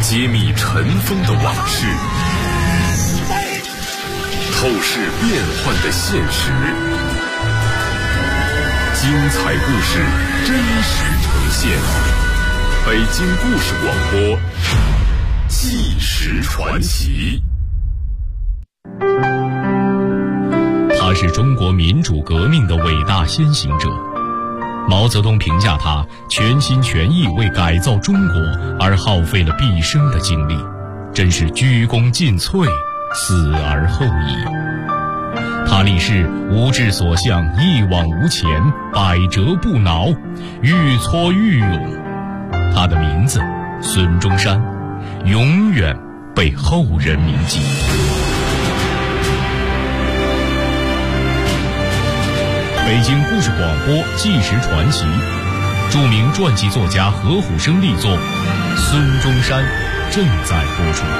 揭秘尘封的往事，透视变幻的现实。精彩故事真实呈现，北京故事广播纪实传奇。 他是中国民主革命的伟大先行者。毛泽东评价他全心全意为改造中国而耗费了毕生的精力，真是鞠躬尽瘁，死而后已。他立誓无志所向，一往无前，百折不挠，愈挫愈勇。他的名字孙中山，永远被后人铭记。北京故事广播纪实传奇，著名传记作家何虎生力作《孙中山》正在播出。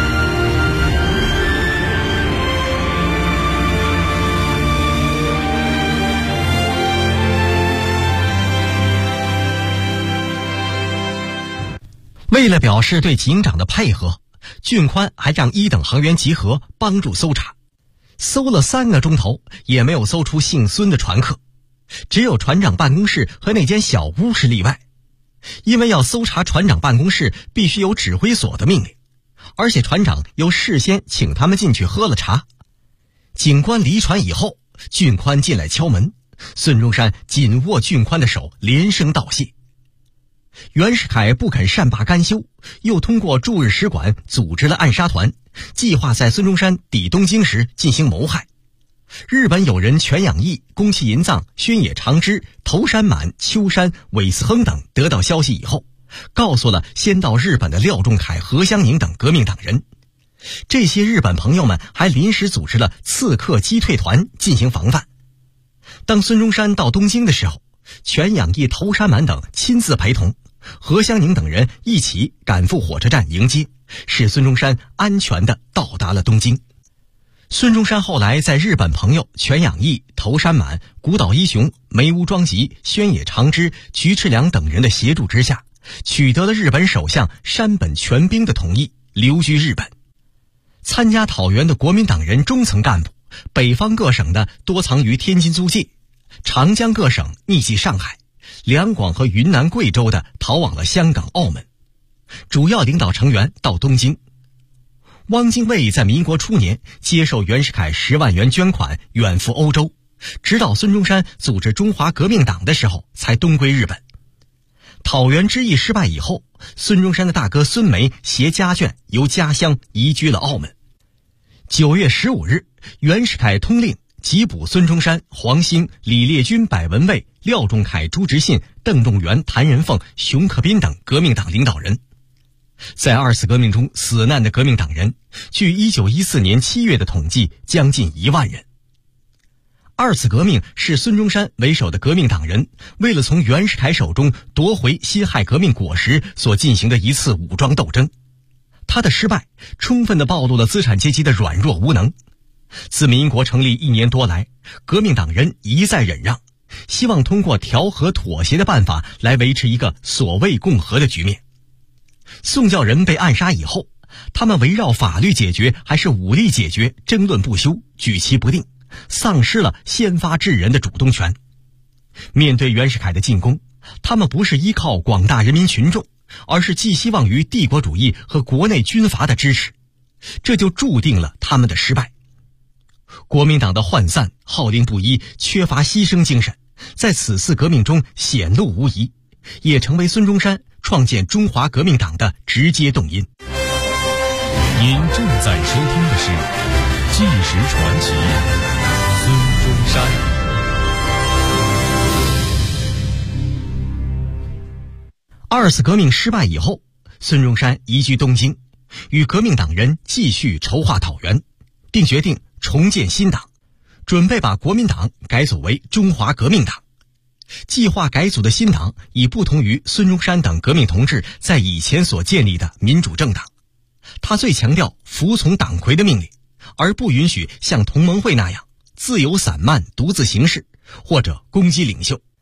为了表示对警长的配合，俊宽还让一等航员集合帮助搜查。搜了3个钟头，也没有搜出姓孙的船客，只有船长办公室和那间小屋是例外。因为要搜查船长办公室，必须有指挥所的命令，而且船长又事先请他们进去喝了茶。警官离船以后，俊宽进来敲门，孙中山紧握俊宽的手，连声道谢。袁世凯不肯善罢甘休，又通过驻日使馆组织了暗杀团，计划在孙中山抵东京时进行谋害。日本友人全养义、宫崎银藏、宣野长之、头山满、秋山、韦斯亨等得到消息以后，告诉了先到日本的廖仲恺、何香凝等革命党人。这些日本朋友们还临时组织了刺客击退团进行防范。当孙中山到东京的时候，全养义、头山满等亲自陪同，何香凝等人一起赶赴火车站迎接，使孙中山安全地到达了东京。孙中山后来在日本朋友全养义、头山满、古岛一雄、梅屋庄吉、宣野长之、菊池良等人的协助之下，取得了日本首相山本全兵的同意，留居日本。参加讨袁的国民党人中层干部，北方各省的多藏于天津租界，长江各省匿迹上海，两广和云南贵州的逃往了香港澳门。主要领导成员到东京。汪精卫在民国初年接受袁世凯10万元捐款，远赴欧洲，直到孙中山组织中华革命党的时候才东归日本。讨袁之役失败以后，孙中山的大哥孙梅携家眷由家乡移居了澳门。9月15日，袁世凯通令缉捕孙中山、黄兴、李烈钧、柏文蔚、廖仲恺、朱执信、邓仲元、谭仁凤、熊克斌等革命党领导人。在2次革命中死难的革命党人，据1914年7月的统计，将近1万人。2次革命是孙中山为首的革命党人为了从袁世凯手中夺回辛亥革命果实所进行的一次武装斗争。他的失败充分地暴露了资产阶级的软弱无能。自民国成立1年多来，革命党人一再忍让，希望通过调和妥协的办法来维持一个所谓共和的局面。宋教仁被暗杀以后，他们围绕法律解决还是武力解决争论不休，举棋不定，丧失了先发制人的主动权。面对袁世凯的进攻，他们不是依靠广大人民群众，而是寄希望于帝国主义和国内军阀的支持，这就注定了他们的失败。国民党的涣散、号令不一、缺乏牺牲精神，在此次革命中显露无遗，也成为孙中山创建中华革命党的直接动因。 您正在收听的是《纪实传奇》孙中山。 2次革命失败以后，孙中山移居东京，与革命党人继续筹划讨袁，并决定重建新党，准备把国民党改组为中华革命党。计划改组的新党已不同于孙中山等革命同志在以前所建立的民主政党，他最强调服从党魁的命令，而不允许像同盟会那样自由散漫、独自行事或者攻击领袖。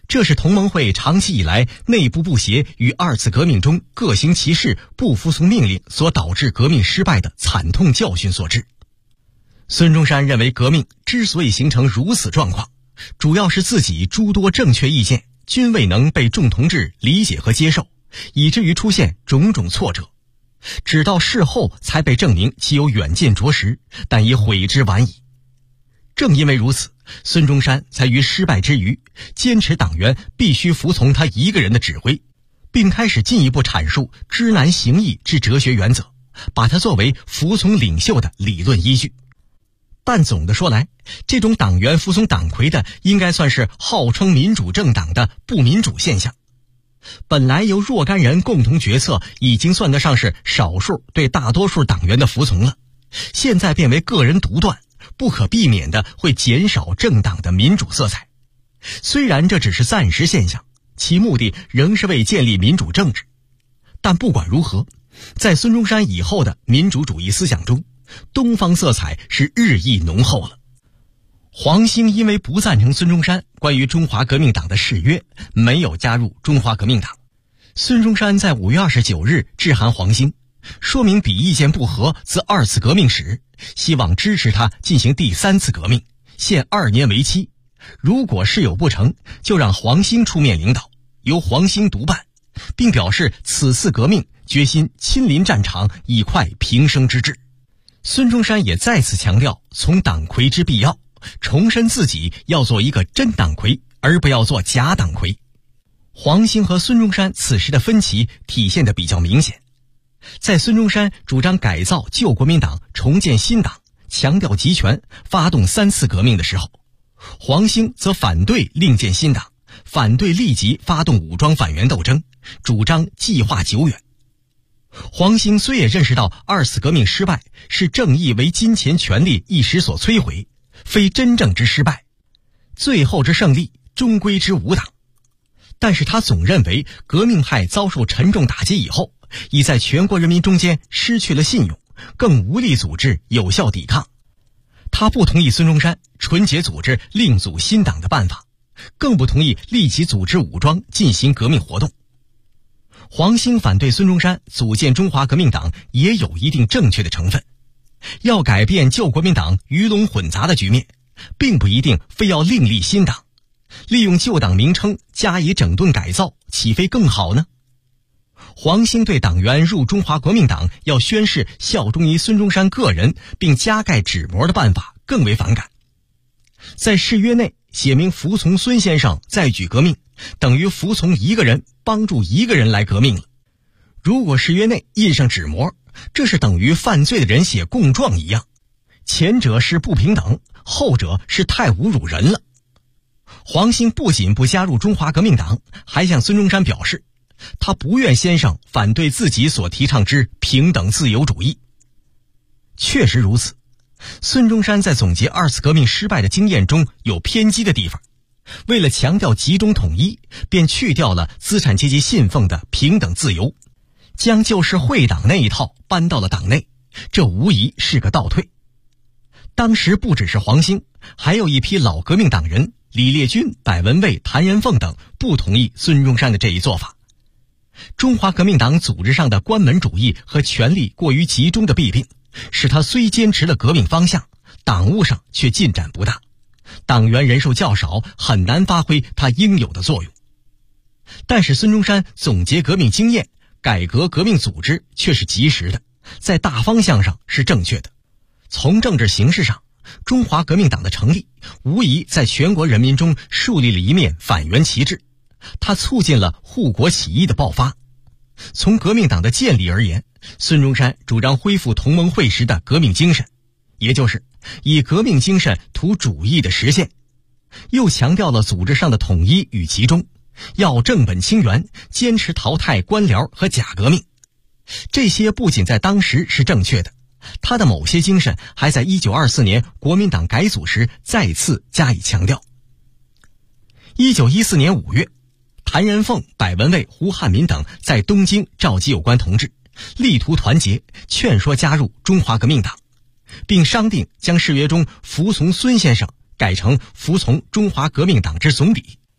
这是同盟会长期以来内部不协与二次革命中各行其事、不服从命令所导致革命失败的惨痛教训所致。孙中山认为，革命之所以形成如此状况，主要是自己诸多正确意见均未能被众同志理解和接受，以至于出现种种挫折。直到事后才被证明其有远见卓识，但已悔之晚矣。正因为如此，孙中山才于失败之余，坚持党员必须服从他一个人的指挥，并开始进一步阐述知难行易之哲学原则，把它作为服从领袖的理论依据。但总的说来，这种党员服从党魁的，应该算是号称民主政党的不民主现象。本来由若干人共同决策，已经算得上是少数对大多数党员的服从了，现在变为个人独断，不可避免的会减少政党的民主色彩。虽然这只是暂时现象，其目的仍是为建立民主政治。但不管如何，在孙中山以后的民主主义思想中，东方色彩是日益浓厚了。黄兴因为不赞成孙中山关于中华革命党的誓约，没有加入中华革命党。孙中山在5月29日致函黄兴，说明彼意见不合则二次革命始，希望支持他进行第3次革命，限2年为期。如果事有不成，就让黄兴出面领导，由黄兴督办，并表示此次革命决心亲临战场，以快平生之志。孙中山也再次强调从党魁之必要，重申自己要做一个真党魁，而不要做假党魁。黄兴和孙中山此时的分歧体现得比较明显。在孙中山主张改造旧国民党，重建新党，强调集权，发动3次革命的时候，黄兴则反对另建新党，反对立即发动武装反袁斗争，主张计划久远。黄兴虽也认识到2次革命失败是正义为金钱权力一时所摧毁，非真正之失败，最后之胜利终归之无党，但是他总认为革命派遭受沉重打击以后，已在全国人民中间失去了信用，更无力组织有效抵抗。他不同意孙中山纯洁组织另组新党的办法，更不同意立即组织武装进行革命活动。黄兴反对孙中山组建中华革命党也有一定正确的成分，要改变旧国民党鱼龙混杂的局面，并不一定非要另立新党，利用旧党名称加以整顿改造，岂非更好呢？黄兴对党员入中华革命党要宣誓效忠于孙中山个人，并加盖纸模的办法更为反感。在誓约内写明服从孙先生再举革命，等于服从一个人，帮助一个人来革命了。如果誓约内印上纸模，这是等于犯罪的人写供状一样，前者是不平等，后者是太侮辱人了。黄兴不仅不加入中华革命党，还向孙中山表示，他不愿先生反对自己所提倡之平等自由主义。确实如此，孙中山在总结2次革命失败的经验中有偏激的地方，为了强调集中统一，便去掉了资产阶级信奉的平等自由，将旧式会党那一套搬到了党内，这无疑是个倒退。当时不只是黄兴，还有一批老革命党人李烈钧、柏文蔚、谭延凤等不同意孙中山的这一做法。中华革命党组织上的关门主义和权力过于集中的弊病，使他虽坚持了革命方向，党务上却进展不大，党员人数较少，很难发挥他应有的作用。但是孙中山总结革命经验，改革革命组织却是及时的，在大方向上是正确的。从政治形势上，中华革命党的成立无疑在全国人民中树立了一面反袁旗帜，它促进了护国起义的爆发。从革命党的建立而言，孙中山主张恢复同盟会时的革命精神，也就是以革命精神图主义的实现，又强调了组织上的统一与集中，要正本清源，坚持淘汰官僚和假革命。这些不仅在当时是正确的，他的某些精神还在1924年国民党改组时再次加以强调。1914年5月，谭延凤、柏文蔚、胡汉民等在东京召集有关同志，力图团结，劝说加入中华革命党，并商定将誓约中服从孙先生改成服从中华革命党之总理，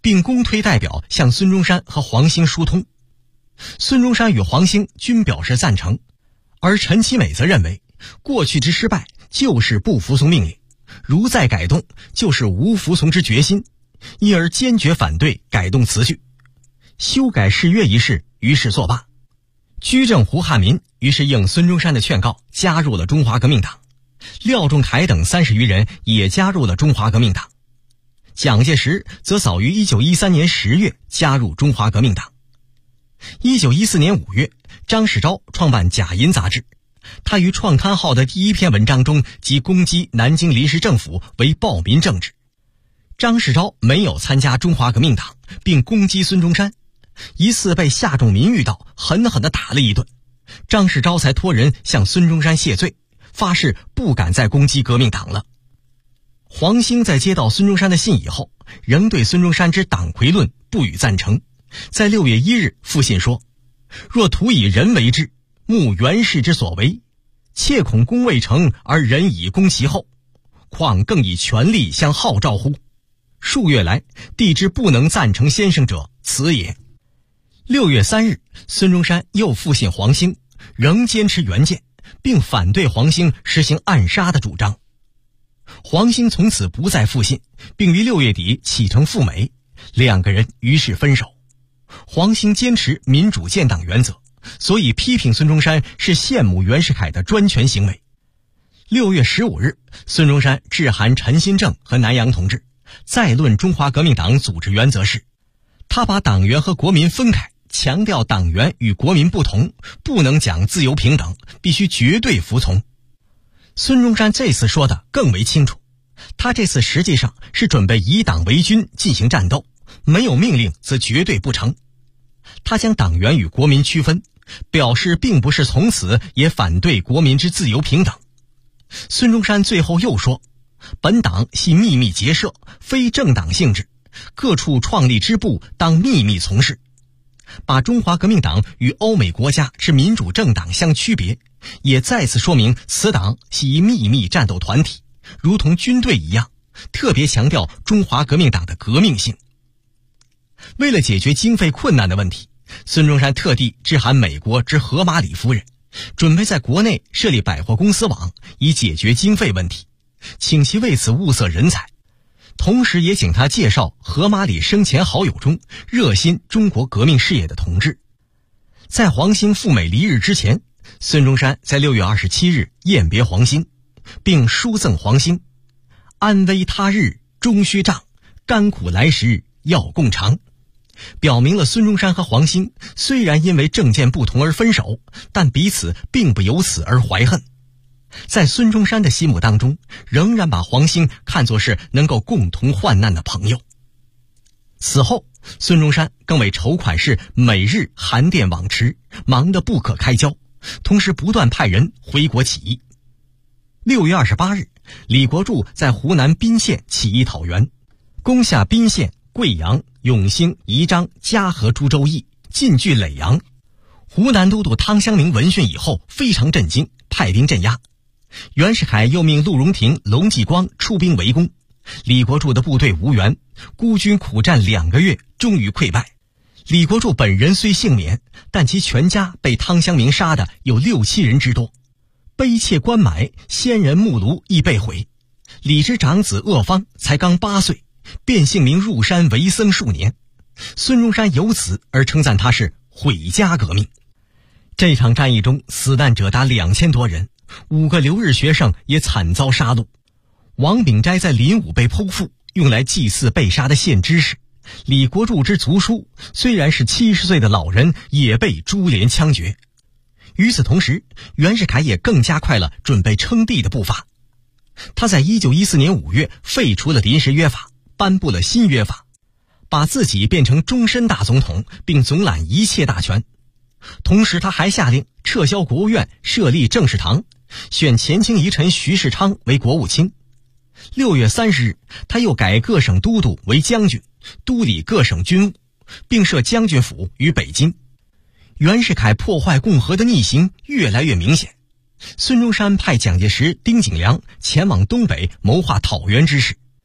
并公推代表向孙中山和黄兴疏通。孙中山与黄兴均表示赞成，而陈其美则认为过去之失败就是不服从命令，如再改动就是无服从之决心，因而坚决反对改动词句。修改誓约一事于是作罢。居正胡汉民于是应孙中山的劝告加入了中华革命党，廖仲恺等30余人也加入了中华革命党。蒋介石则早于1913年10月加入中华革命党。1914年5月，张世钊创办《假银》杂志，他于创刊号的第1篇文章中即攻击南京临时政府为暴民政治。张世钊没有参加中华革命党，并攻击孙中山，一次被夏仲民遇到，狠狠地打了一顿，张世钊才托人向孙中山谢罪，发誓不敢再攻击革命党了。黄兴在接到孙中山的信以后，仍对孙中山之党魁论不予赞成，在6月1日复信说：若徒以人为治，慕袁氏之所为，切恐功未成而人以攻其后，况更以权力相号召乎？数月来，帝之不能赞成先生者，此也。6月3日，孙中山又复信黄兴，仍坚持原见，并反对黄兴实行暗杀的主张。黄兴从此不再复信，并于6月底启程赴美，两个人于是分手。黄兴坚持民主建党原则，所以批评孙中山是羡慕袁世凯的专权行为。6月15日，孙中山致函陈新正和南洋同志，再论中华革命党组织原则是，他把党员和国民分开，强调党员与国民不同，不能讲自由平等，必须绝对服从。孙中山这次说的更为清楚，他这次实际上是准备以党为军进行战斗，没有命令则绝对不成。他将党员与国民区分，表示并不是从此也反对国民之自由平等。孙中山最后又说，本党系秘密结社，非政党性质，各处创立支部当秘密从事，把中华革命党与欧美国家之民主政党相区别，也再次说明此党系一秘密战斗团体，如同军队一样，特别强调中华革命党的革命性。为了解决经费困难的问题，孙中山特地致函美国之荷马里夫人，准备在国内设立百货公司网，以解决经费问题，请其为此物色人才，同时也请他介绍荷马里生前好友中热心中国革命事业的同志。在黄兴赴美离日之前，孙中山在6月27日雁别黄兴，并书赠黄兴：安危他日终须仗，甘苦来时要共尝，表明了孙中山和黄兴虽然因为政见不同而分手，但彼此并不由此而怀恨。在孙中山的心目当中，仍然把黄兴看作是能够共同患难的朋友。此后，孙中山更为筹款事每日函电往迟，忙得不可开交，同时不断派人回国起义。6月28日，李国柱在湖南彬县起义讨袁，攻下彬县、贵阳、永兴、宜章、嘉禾诸州邑，进据耒阳。湖南都督汤湘明闻讯以后非常震惊，派兵镇压。袁世凯又命陆荣廷、龙继光出兵围攻，李国柱的部队无援，孤军苦战2个月，终于溃败。李国柱本人虽幸免，但其全家被汤湘明杀的有6、7人之多，碑切棺埋，先人木庐亦被毁。李之长子鄂方才刚8岁，便姓名入山为僧数年。孙中山由此而称赞他是毁家革命。这场战役中死难者达2000多人，5个留日学生也惨遭杀戮。王秉斋在临武被剖腹，用来祭祀被杀的县知识。李国柱之族叔虽然是70岁的老人，也被株连枪决。与此同时，袁世凯也更加快了准备称帝的步伐。他在1914年5月废除了临时约法，颁布了新约法，把自己变成终身大总统，并总揽一切大权。同时他还下令撤销国务院，设立政事堂，选前清遗臣徐世昌为国务卿。6月30日，他又改各省都督为将军，督理各省军务，并设将军府于北京。袁世凯破坏共和的逆行越来越明显。孙中山派蒋介石、丁景良前往东北谋划讨袁之事。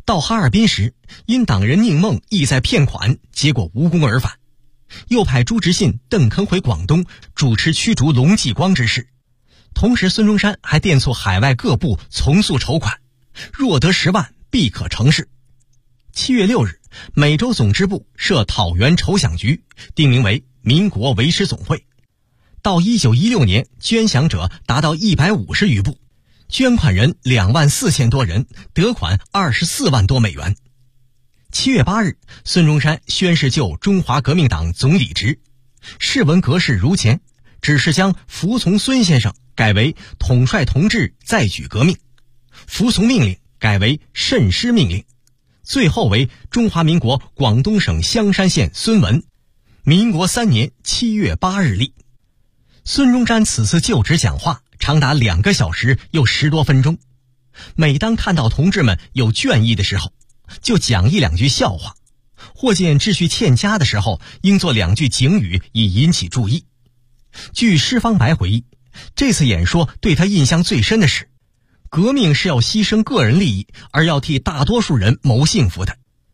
到哈尔滨时，因党人宁梦意在骗款，结果无功而返。又派朱执信、邓坑回广东主持驱逐龙继光之事。同时孙中山还电促海外各部从速筹款，若得10万必可成事。7月6日，每州总支部设讨袁筹饷局，定名为民国维持总会。到1916年，捐饷者达到150余部，捐款人24000多人，得款24万多美元。7月8日，孙中山宣誓就中华革命党总理职，誓文格式如前，只是将服从孙先生改为统帅同志再举革命，服从命令改为慎施命令，最后为中华民国广东省香山县孙文，民国3年7月8日立。孙中山此次就职讲话长达2个小时又10多分钟，每当看到同志们有倦意的时候，就讲1-2句笑话，或见秩序欠佳的时候，应做2句警语以引起注意。据施方白回忆，这次演说对他印象最深的是，革命是要牺牲个人利益，而要替大多数人谋幸福的。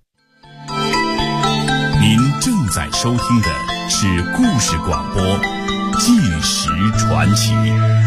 您正在收听的是故事广播《纪实传奇》。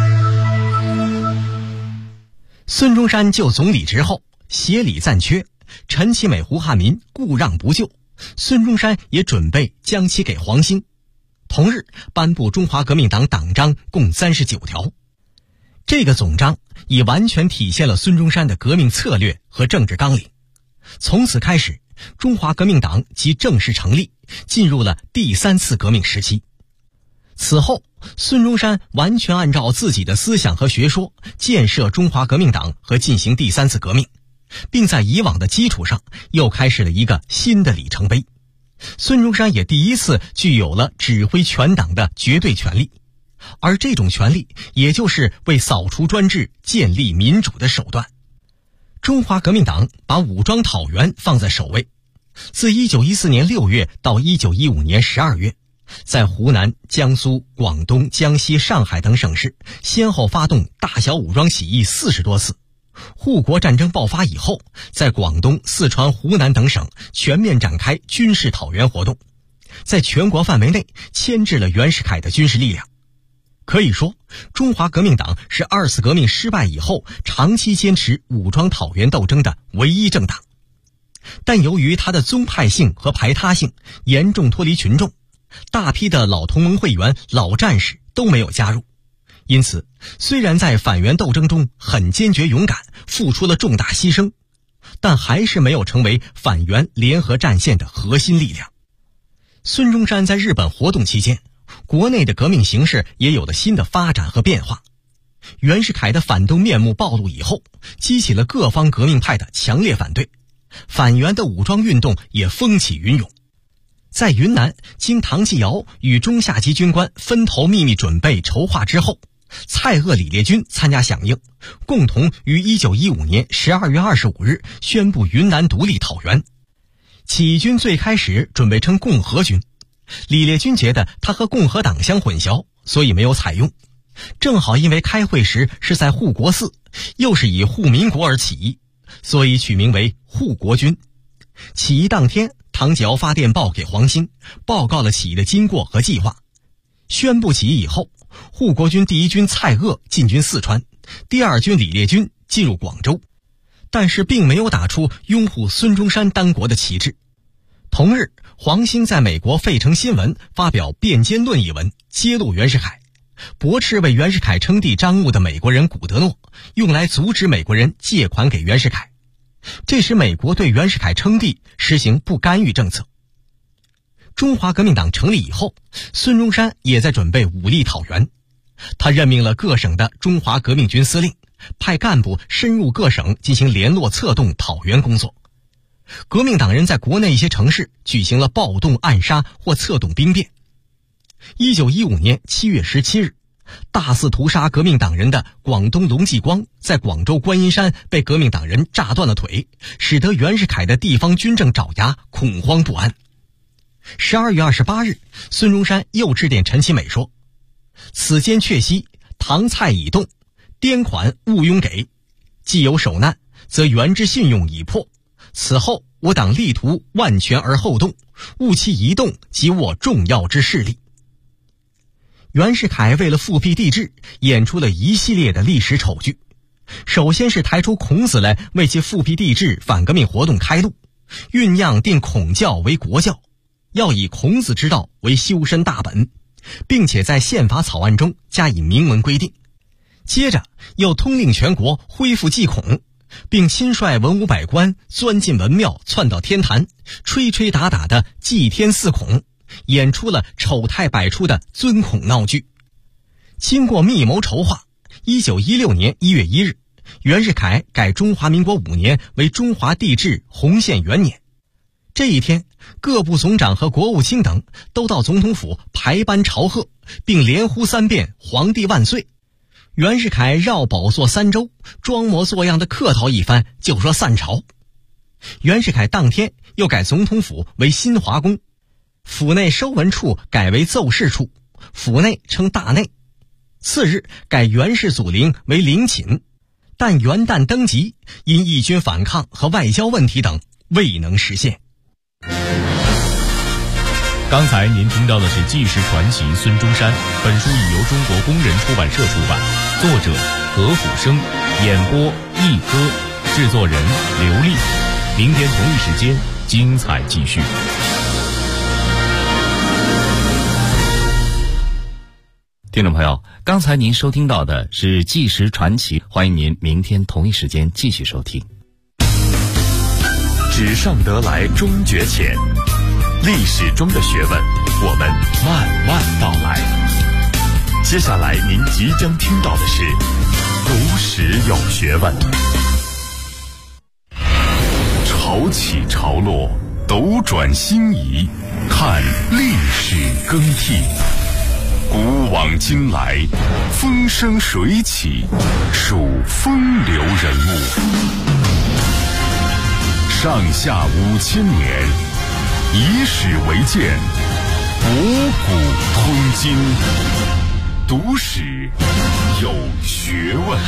孙中山就总理职后，协理暂缺，陈其美、胡汉民故让不就，孙中山也准备将其给黄兴。同日颁布中华革命党党章共39条。这个总章已完全体现了孙中山的革命策略和政治纲领。从此开始，中华革命党即正式成立，进入了第3次革命时期。此后，孙中山完全按照自己的思想和学说建设中华革命党和进行第3次革命，并在以往的基础上又开始了一个新的里程碑。孙中山也第一次具有了指挥全党的绝对权力，而这种权力也就是为扫除专制、建立民主的手段。中华革命党把武装讨袁放在首位，自1914年6月到1915年12月，在湖南、江苏、广东、江西、上海等省市先后发动大小武装起义40多次。护国战争爆发以后，在广东、四川、湖南等省全面展开军事讨袁活动，在全国范围内牵制了袁世凯的军事力量。可以说，中华革命党是2次革命失败以后长期坚持武装讨袁斗争的唯一政党。但由于它的宗派性和排他性严重脱离群众，大批的老同盟会员、老战士都没有加入。因此，虽然在反袁斗争中很坚决勇敢，付出了重大牺牲，但还是没有成为反袁联合战线的核心力量。孙中山在日本活动期间，国内的革命形势也有了新的发展和变化。袁世凯的反动面目暴露以后，激起了各方革命派的强烈反对，反袁的武装运动也风起云涌。在云南，经唐继尧与中下级军官分头秘密准备筹划之后，蔡锷、李烈钧参加响应，共同于1915年12月25日宣布云南独立讨袁。起义军最开始准备称共和军，李烈钧觉得他和共和党相混淆，所以没有采用。正好因为开会时是在护国寺，又是以护民国而起义，所以取名为护国军。起义当天，唐继尧发电报给黄兴，报告了起义的经过和计划。宣布起义以后，护国军第1军蔡锷进军四川，第2军李烈钧进入广州，但是并没有打出拥护孙中山当国的旗帜。同日，黄兴在美国费城新闻发表《辩奸论》一文，揭露袁世凯，驳斥为袁世凯称帝张目的美国人古德诺，用来阻止美国人借款给袁世凯。这使美国对袁世凯称帝实行不干预政策。中华革命党成立以后，孙中山也在准备武力讨袁。他任命了各省的中华革命军司令，派干部深入各省进行联络策动讨袁工作。革命党人在国内一些城市举行了暴动、暗杀或策动兵变。1915年7月17日，大肆屠杀革命党人的广东龙继光在广州观音山被革命党人炸断了腿，使得袁世凯的地方军政爪牙恐慌不安。12月28日，孙中山又致电陈其美说：此间确悉唐蔡已动，颠款勿庸给，既有首难，则袁之信用已破， 此后我党力图万全而后动，务其一动即握重要之势力。袁世凯为了复辟帝制，演出了一系列的历史丑剧。首先是抬出孔子来为其复辟帝制反革命活动开路，酝酿定孔教为国教，要以孔子之道为修身大本，并且在宪法草案中加以明文规定。接着又通令全国恢复祭孔，并亲率文武百官钻进文庙，窜到天坛，吹吹打打的祭天祀孔，演出了丑态百出的尊孔闹剧。经过密谋筹划，1916年1月1日，袁世凯改中华民国5年为中华帝制洪宪元年。这一天，各部总长和国务卿等都到总统府排班朝贺，并连呼3遍皇帝万岁。袁世凯绕宝座3周，装模作样的客套一番，就说散朝。袁世凯当天又改总统府为新华宫，府内收文处改为奏事处，府内称大内。次日改袁氏祖陵为陵寝，但元旦登基因义军反抗和外交问题等未能实现。 刚才您听到的是纪实传奇孙中山，本书已由中国工人出版社出版，作者何虎生，演播一哥，制作人刘丽。明天同一时间精彩继续。 听众朋友，刚才您收听到的是纪实传奇，欢迎您明天同一时间继续收听。 纸上得来终觉浅，历史中的学问，我们慢慢道来。接下来您即将听到的是读史有学问。潮起潮落，斗转星移，看历史更替。古往今来，风生水起，数风流人物。上下5000年，以史为鉴，博古通今。读史有学问。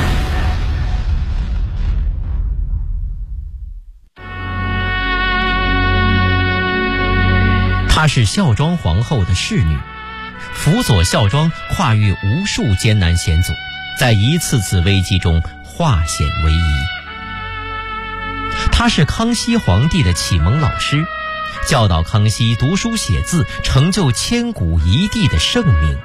她是孝庄皇后的侍女，辅佐孝庄跨越无数艰难险阻，在一次次危机中化险为夷。她是康熙皇帝的启蒙老师，教导康熙读书写字，成就千古一帝的盛名。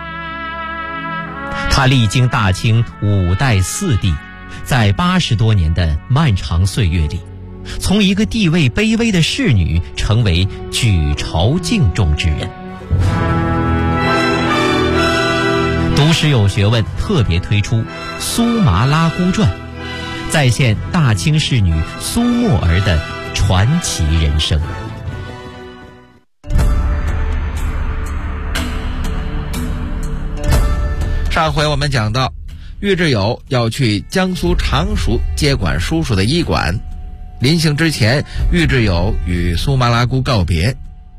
她历经大清5代4帝，在80多年的漫长岁月里，从一个地位卑微的侍女成为举朝敬重之人。读史有学问特别推出《苏麻拉姑传》，再现大清侍女苏沫儿的传奇人生。 上回我们讲到，郁志友要去江苏常熟接管叔叔的医馆，临行之前，郁志友与苏麻拉姑告别。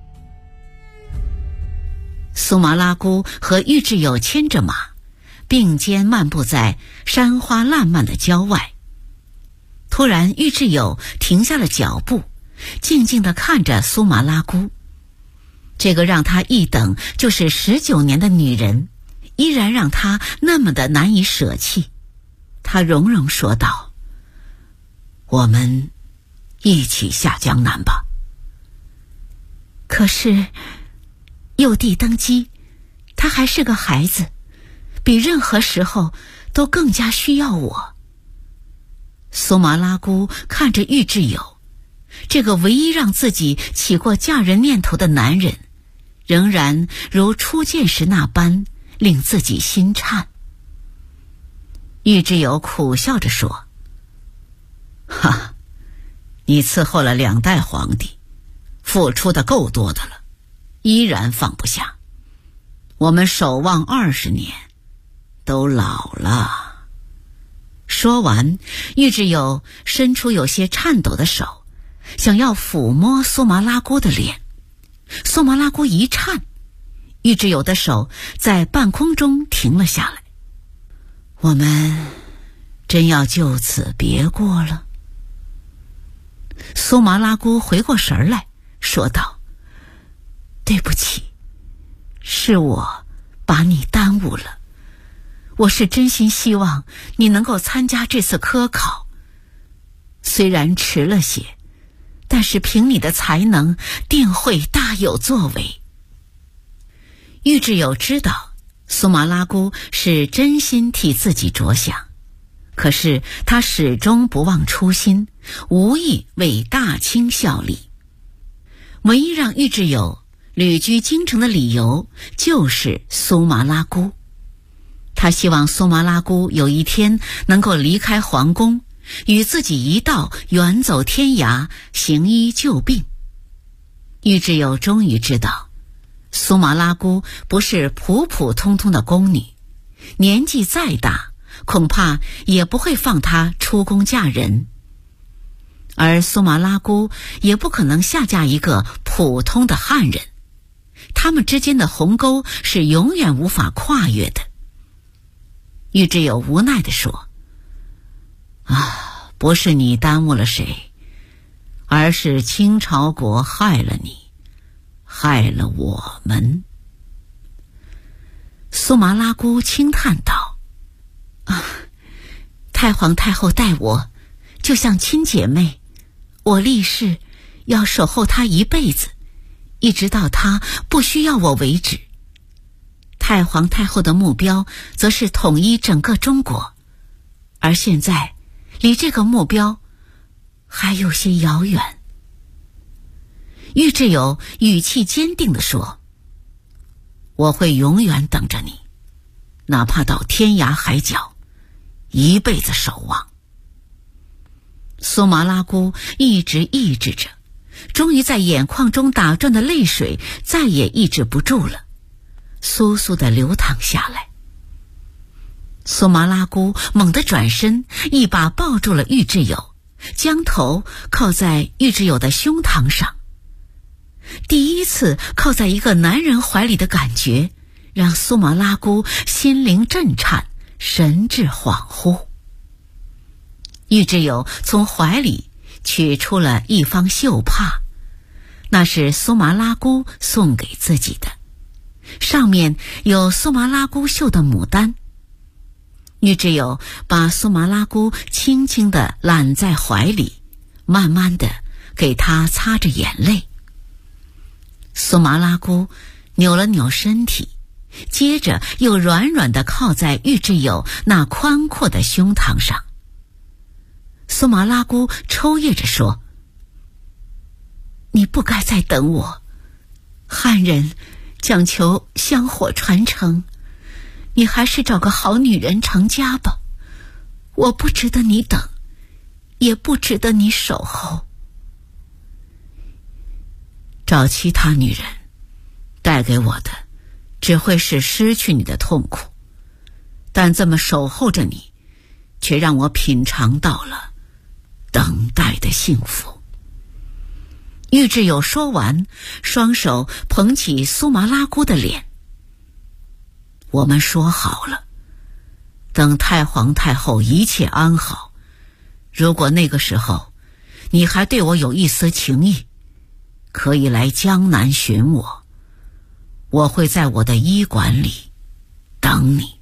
苏麻拉姑和郁志友牵着马，并肩漫步在山花烂漫的郊外。突然，郁志友停下了脚步，静静地看着苏麻拉姑。这个让他一等就是19年的女人，依然让他那么的难以舍弃。他融融说道：“我们一起下江南吧。”可是幼帝登基，他还是个孩子，比任何时候都更加需要我。苏麻拉姑看着郁志友，这个唯一让自己起过嫁人念头的男人，仍然如初见时那般令自己心颤。郁志友苦笑着说：“哈，你伺候了2代皇帝，付出的够多的了，依然放不下。我们守望20年，都老了。”说完，郁志友伸出有些颤抖的手，想要抚摸苏麻拉姑的脸。苏麻拉姑一颤，郁志友的手在半空中停了下来。我们真要就此别过了？ 苏麻拉姑回过神来，说道：“对不起，是我把你耽误了。我是真心希望你能够参加这次科考，虽然迟了些，但是凭你的才能，定会大有作为。”玉质友知道苏麻拉姑是真心替自己着想，可是他始终不忘初心，无意为大清效力。唯一让玉质友旅居京城的理由就是苏麻拉姑。他希望苏麻拉姑有一天能够离开皇宫，与自己一道远走天涯，行医救病。玉质友终于知道，苏麻拉姑不是普普通通的宫女，年纪再大，恐怕也不会放她出宫嫁人。而苏麻拉姑也不可能下嫁一个普通的汉人，他们之间的鸿沟是永远无法跨越的。玉质友无奈地说：“不是你耽误了谁，而是清朝国害了你，害了我们。”苏麻拉姑轻叹道：“太皇太后待我就像亲姐妹，我立誓要守候她一辈子，一直到她不需要我为止。太皇太后的目标则是统一整个中国，而现在离这个目标还有些遥远。”玉质友语气坚定地说：“我会永远等着你，哪怕到天涯海角，一辈子守望。”苏麻拉姑一直抑制着，终于在眼眶中打转的泪水再也抑制不住了，簌簌地流淌下来。苏麻拉姑猛地转身，一把抱住了玉质友，将头靠在玉质友的胸膛上。第一次靠在一个男人怀里的感觉，让苏麻拉姑心灵震颤，神志恍惚。玉质友从怀里取出了一方绣帕，那是苏麻拉姑送给自己的，上面有苏麻拉姑绣的牡丹。玉质友把苏麻拉姑轻轻地揽在怀里，慢慢地给她擦着眼泪。苏麻拉姑扭了扭身体，接着又软软地靠在玉质友那宽阔的胸膛上。苏麻拉姑抽噎着说：“你不该再等我，汉人讲求香火传承，你还是找个好女人成家吧。我不值得你等，也不值得你守候。找其他女人带给我的只会是失去你的痛苦，但这么守候着你，却让我品尝到了等待的幸福。”玉质友说完，双手捧起苏麻拉姑的脸：“我们说好了，等太皇太后一切安好，如果那个时候你还对我有一丝情意，可以来江南寻我，我会在我的医馆里等你。”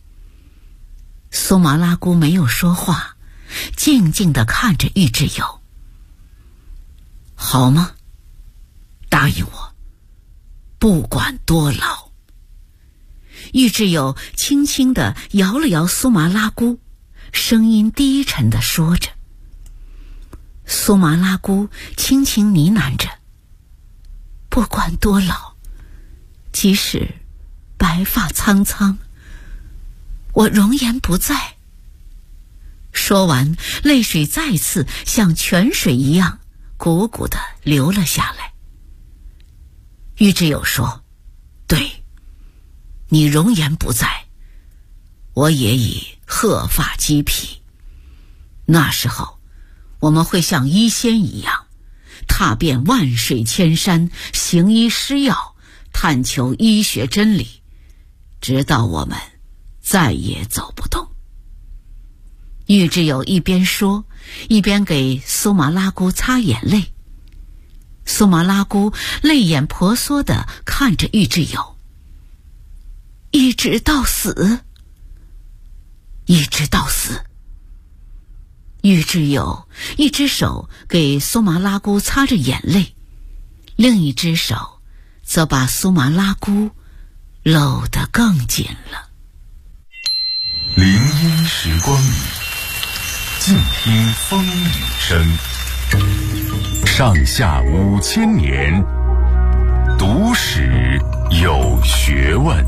苏麻拉姑没有说话，静静地看着玉质友。“好吗？答应我，不管多老。”玉质友轻轻地摇了摇苏麻拉姑，声音低沉地说着。苏麻拉姑轻轻呢喃着：“不管多老，即使白发苍苍，我容颜不在。”说完，泪水再次像泉水一样汩汩地流了下来。玉质友说：“对，你容颜不在，我也已鹤发鸡皮。那时候，我们会像医仙一样，踏遍万水千山，行医施药，探求医学真理，直到我们再也走不动。” 玉之友一边说，一边给苏麻拉姑擦眼泪。苏麻拉姑泪眼婆娑地看着玉之友，一直到死，一直到死。玉之友一只手给苏麻拉姑擦着眼泪，另一只手则把苏麻拉姑搂得更紧了。 林荫时光里，静听风雨声。上下5000年，读史有学问。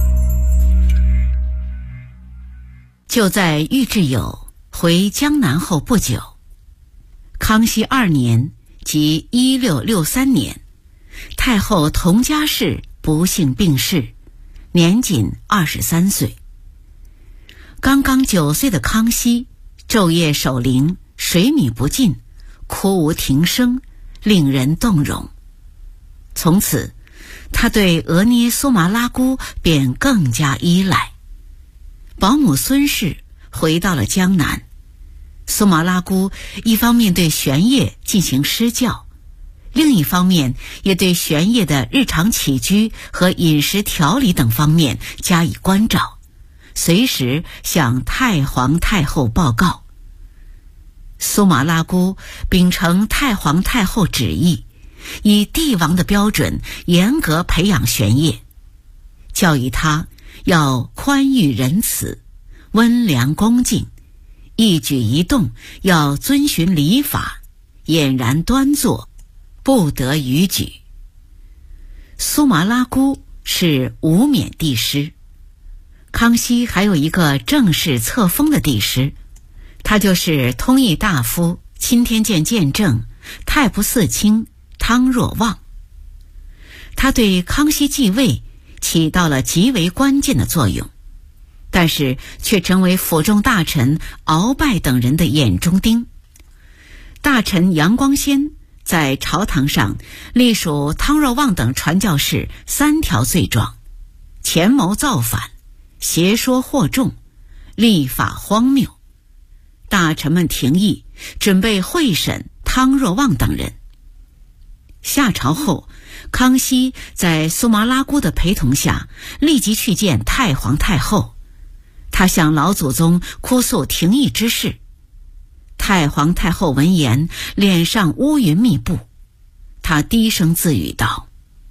就在玉之友回江南后不久，康熙2年即1663年，太后佟佳氏不幸病逝，年仅23岁。刚刚9岁的康熙昼夜守灵，水米不进，哭无停声，令人动容。从此他对额捏苏麻拉姑便更加依赖。保姆孙氏回到了江南，苏麻拉姑一方面对玄烨进行施教，另一方面也对玄烨的日常起居和饮食调理等方面加以关照，随时向太皇太后报告。苏麻拉姑秉承太皇太后旨意，以帝王的标准严格培养玄烨，教育他要宽裕仁慈，温良恭敬，一举一动要遵循礼法，俨然端坐，不得逾矩。苏麻拉姑是无冕帝师，康熙还有一个正式册封的帝师，他就是通议大夫、钦天监监正、太仆寺卿汤若望。他对康熙继位起到了极为关键的作用，但是却成为辅政大臣鳌拜等人的眼中钉。大臣杨光先在朝堂上隶属汤若望等传教士3条罪状：前谋造反、邪说惑众、立法荒谬。大臣们廷议，准备会审汤若望等人。下朝后，康熙在苏麻拉姑的陪同下，立即去见太皇太后。他向老祖宗哭诉廷议之事。太皇太后闻言，脸上乌云密布，她低声自语道：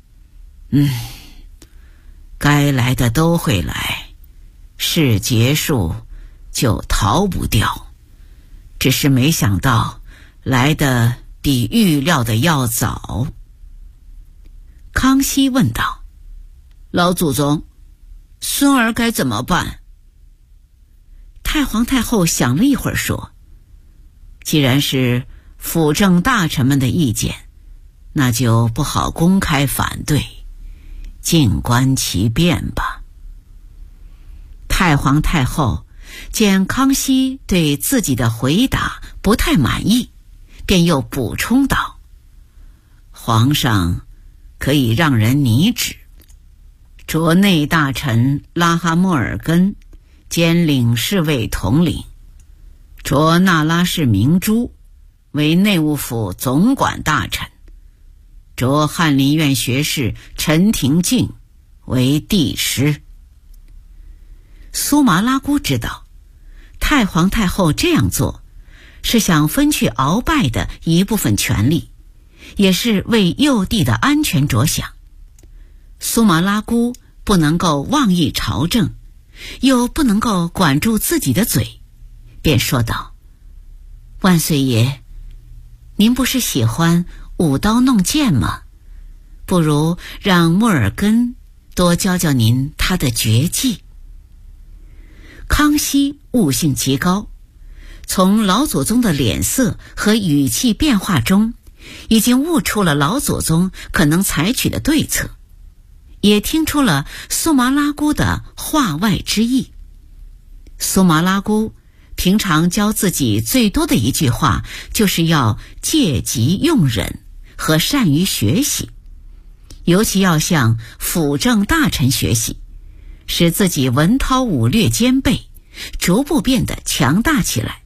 该来的都会来，事结束就逃不掉，只是没想到来的比预料的要早。康熙问道：老祖宗，孙儿该怎么办？太皇太后想了一会儿说：既然是辅政大臣们的意见，那就不好公开反对，静观其变吧。太皇太后见康熙对自己的回答不太满意，便又补充道：皇上可以让人拟旨，着内大臣拉哈莫尔根兼领侍卫统领，着那拉氏明珠为内务府总管大臣，着翰林院学士陈廷敬为帝师。苏麻拉姑知道太皇太后这样做是想分去鳌拜的一部分权力，也是为幼帝的安全着想。苏麻拉姑不能够妄议朝政，又不能够管住自己的嘴，便说道：万岁爷，您不是喜欢舞刀弄剑吗？不如让莫尔根多教教您他的绝技。康熙悟性极高，从老祖宗的脸色和语气变化中，已经悟出了老祖宗可能采取的对策，也听出了苏麻拉姑的话外之意。苏麻拉姑平常教自己最多的一句话，就是要戒急用忍和善于学习，尤其要向辅政大臣学习，使自己文韬武略兼备，逐步变得强大起来，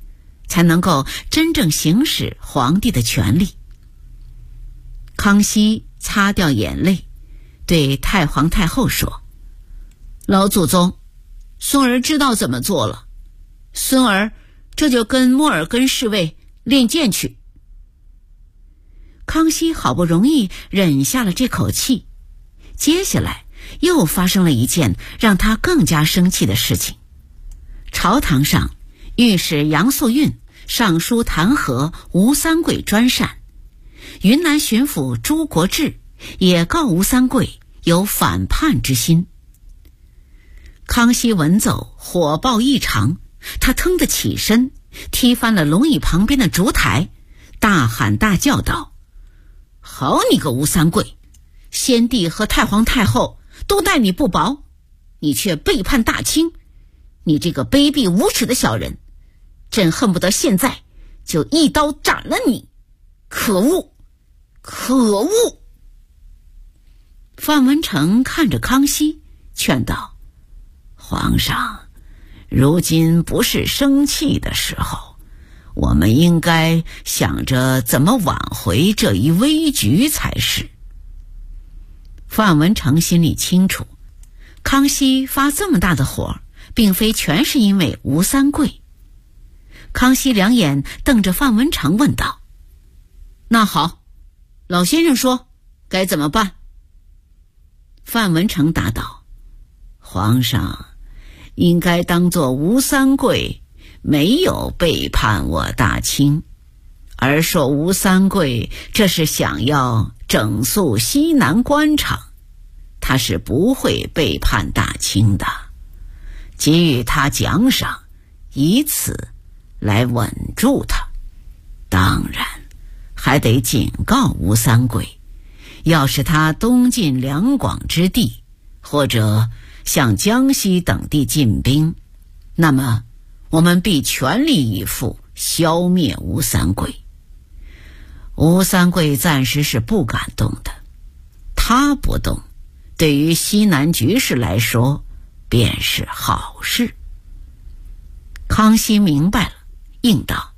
才能够真正行使皇帝的权力。康熙擦掉眼泪，对太皇太后说：“老祖宗，孙儿知道怎么做了，孙儿这就跟莫尔根侍卫练剑去。”康熙好不容易忍下了这口气，接下来又发生了一件让他更加生气的事情。朝堂上，御史杨素运上书弹劾吴三桂专擅，云南巡抚朱国治也告吴三桂有反叛之心。康熙闻奏，火爆异常，他腾地起身，踢翻了龙椅旁边的烛台，大喊大叫道：“好你个吴三桂，先帝和太皇太后都待你不薄，你却背叛大清，你这个卑鄙无耻的小人，朕恨不得现在就一刀斩了你！可恶，可恶！”范文成看着康熙，劝道：“皇上，如今不是生气的时候，我们应该想着怎么挽回这一危局才是。”范文成心里清楚，康熙发这么大的火，并非全是因为吴三桂。康熙两眼瞪着范文成问道：“那好，老先生说该怎么办？”范文成答道：“皇上应该当作吴三桂没有背叛我大清，而说吴三桂这是想要整肃西南官场，他是不会背叛大清的，给予他奖赏，以此来稳住他。当然还得警告吴三桂，要是他东进两广之地，或者向江西等地进兵，那么我们必全力以赴消灭吴三桂。吴三桂暂时是不敢动的，他不动，对于西南局势来说便是好事。”康熙明白了，应道：“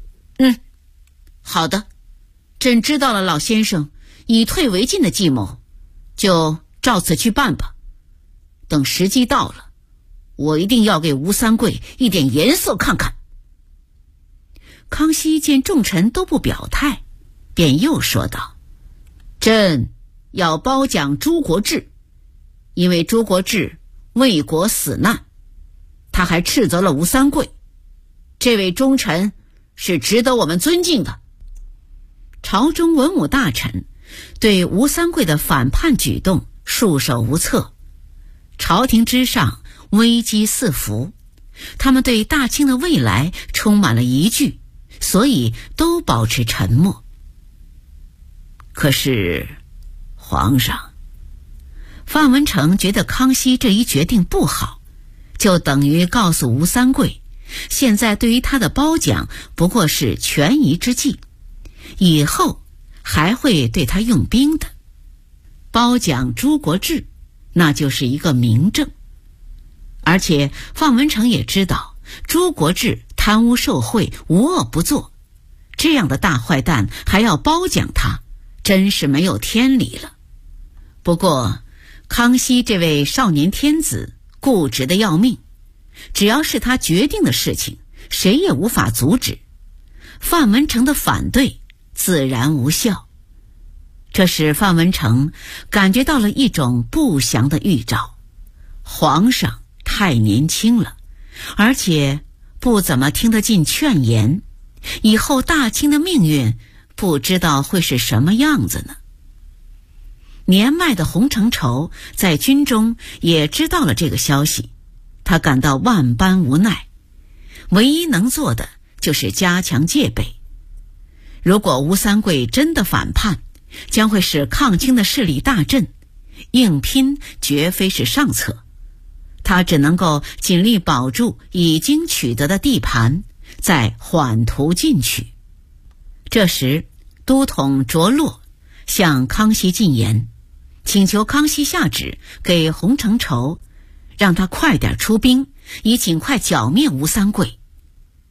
好的，朕知道了老先生以退为进的计谋，就照此去办吧。等时机到了，我一定要给吴三桂一点颜色看看。”康熙见众臣都不表态，便又说道：“朕要褒奖朱国治，因为朱国治为国死难，他还斥责了吴三桂，这位忠臣是值得我们尊敬的。”朝中文武大臣对吴三桂的反叛举动束手无策，朝廷之上危机四伏，他们对大清的未来充满了疑惧，所以都保持沉默。可是皇上，范文成觉得康熙这一决定不好，就等于告诉吴三桂，现在对于他的褒奖不过是权宜之计，以后还会对他用兵的。褒奖朱国治，那就是一个明证。而且范文成也知道朱国治贪污受贿，无恶不作，这样的大坏蛋还要褒奖他，真是没有天理了。不过康熙这位少年天子固执的要命，只要是他决定的事情，谁也无法阻止。范文成的反对自然无效。这使范文成感觉到了一种不祥的预兆，皇上太年轻了，而且不怎么听得进劝言，以后大清的命运不知道会是什么样子呢。年迈的洪承畴在军中也知道了这个消息，他感到万般无奈，唯一能做的就是加强戒备。如果吴三桂真的反叛，将会使抗清的势力大振，硬拼绝非是上策。他只能够尽力保住已经取得的地盘，再缓图进取。这时都统卓洛向康熙进言，请求康熙下旨给洪承畴，让他快点出兵，以尽快剿灭吴三桂。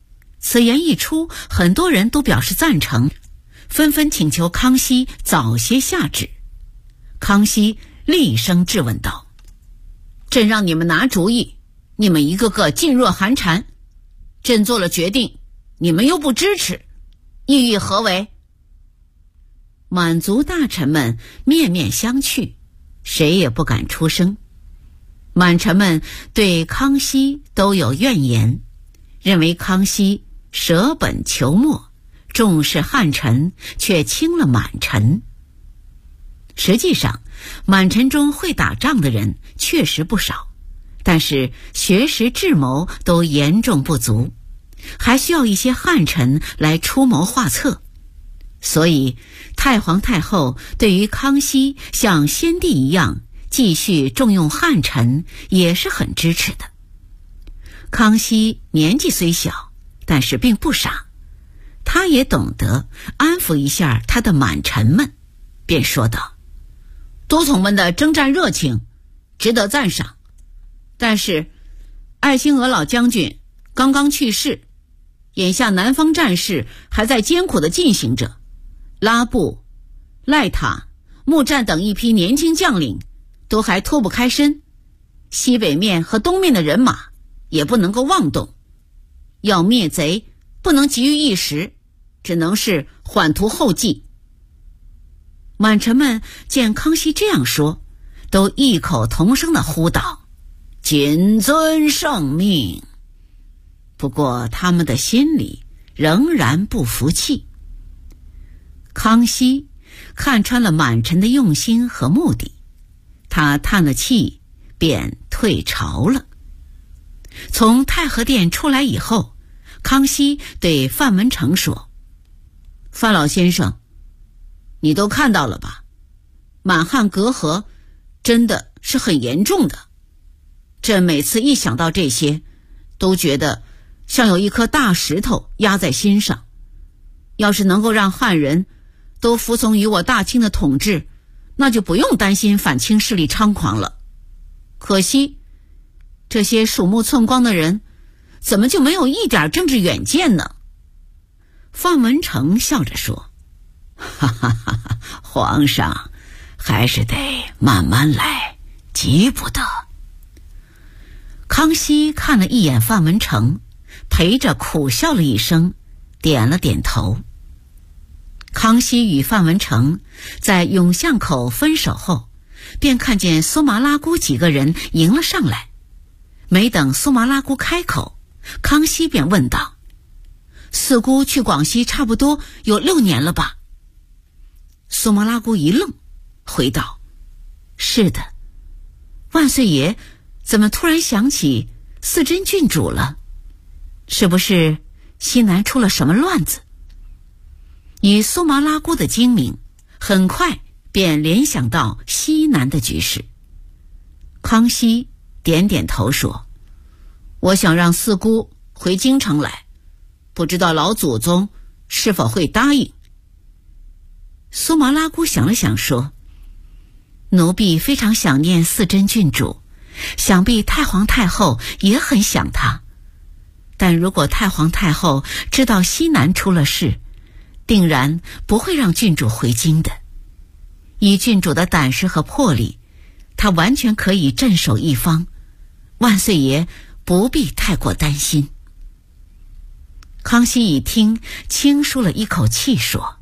此言一出，很多人都表示赞成，纷纷请求康熙早些下旨。康熙厉声质问道：朕让你们拿主意，你们一个个噤若寒蝉，朕做了决定，你们又不支持，意欲何为？满族大臣们面面相觑，谁也不敢出声。满臣们对康熙都有怨言，认为康熙舍本求末，重视汉臣，却轻了满臣。实际上，满臣中会打仗的人确实不少，但是学识智谋都严重不足，还需要一些汉臣来出谋划策。所以太皇太后对于康熙像先帝一样继续重用汉臣也是很支持的。康熙年纪虽小，但是并不傻，他也懂得安抚一下他的满臣们，便说道：都统们的征战热情值得赞赏，但是爱新额老将军刚刚去世，眼下南方战事还在艰苦地进行着，拉布、赖塔、木战等一批年轻将领都还脱不开身，西北面和东面的人马也不能够妄动，要灭贼不能急于一时，只能是缓图后计。满臣们见康熙这样说，都异口同声地呼道：谨遵圣命。不过他们的心里仍然不服气。康熙看穿了满臣的用心和目的，他叹了气，便退朝了。从太和殿出来以后，康熙对范文成说：范老先生，你都看到了吧，满汉隔阂真的是很严重的。朕每次一想到这些，都觉得像有一颗大石头压在心上。要是能够让汉人都服从于我大清的统治，那就不用担心反清势力猖狂了。可惜这些鼠目寸光的人怎么就没有一点政治远见呢？范文成笑着说：哈哈哈哈，皇上还是得慢慢来，急不得。康熙看了一眼范文成，陪着苦笑了一声，点了点头。康熙与范文成在永巷口分手后，便看见苏麻拉姑几个人迎了上来。没等苏麻拉姑开口，康熙便问道：四姑去广西差不多有6年了吧？苏麻拉姑一愣，回道：是的。万岁爷怎么突然想起四珍郡主了？是不是西南出了什么乱子？以苏麻拉姑的精明，很快便联想到西南的局势。康熙点点头说：我想让四姑回京城来，不知道老祖宗是否会答应。苏麻拉姑想了想说：奴婢非常想念四珍郡主，想必太皇太后也很想她，但如果太皇太后知道西南出了事，定然不会让郡主回京的。以郡主的胆识和魄力，她完全可以镇守一方，万岁爷不必太过担心。康熙一听，轻舒了一口气说：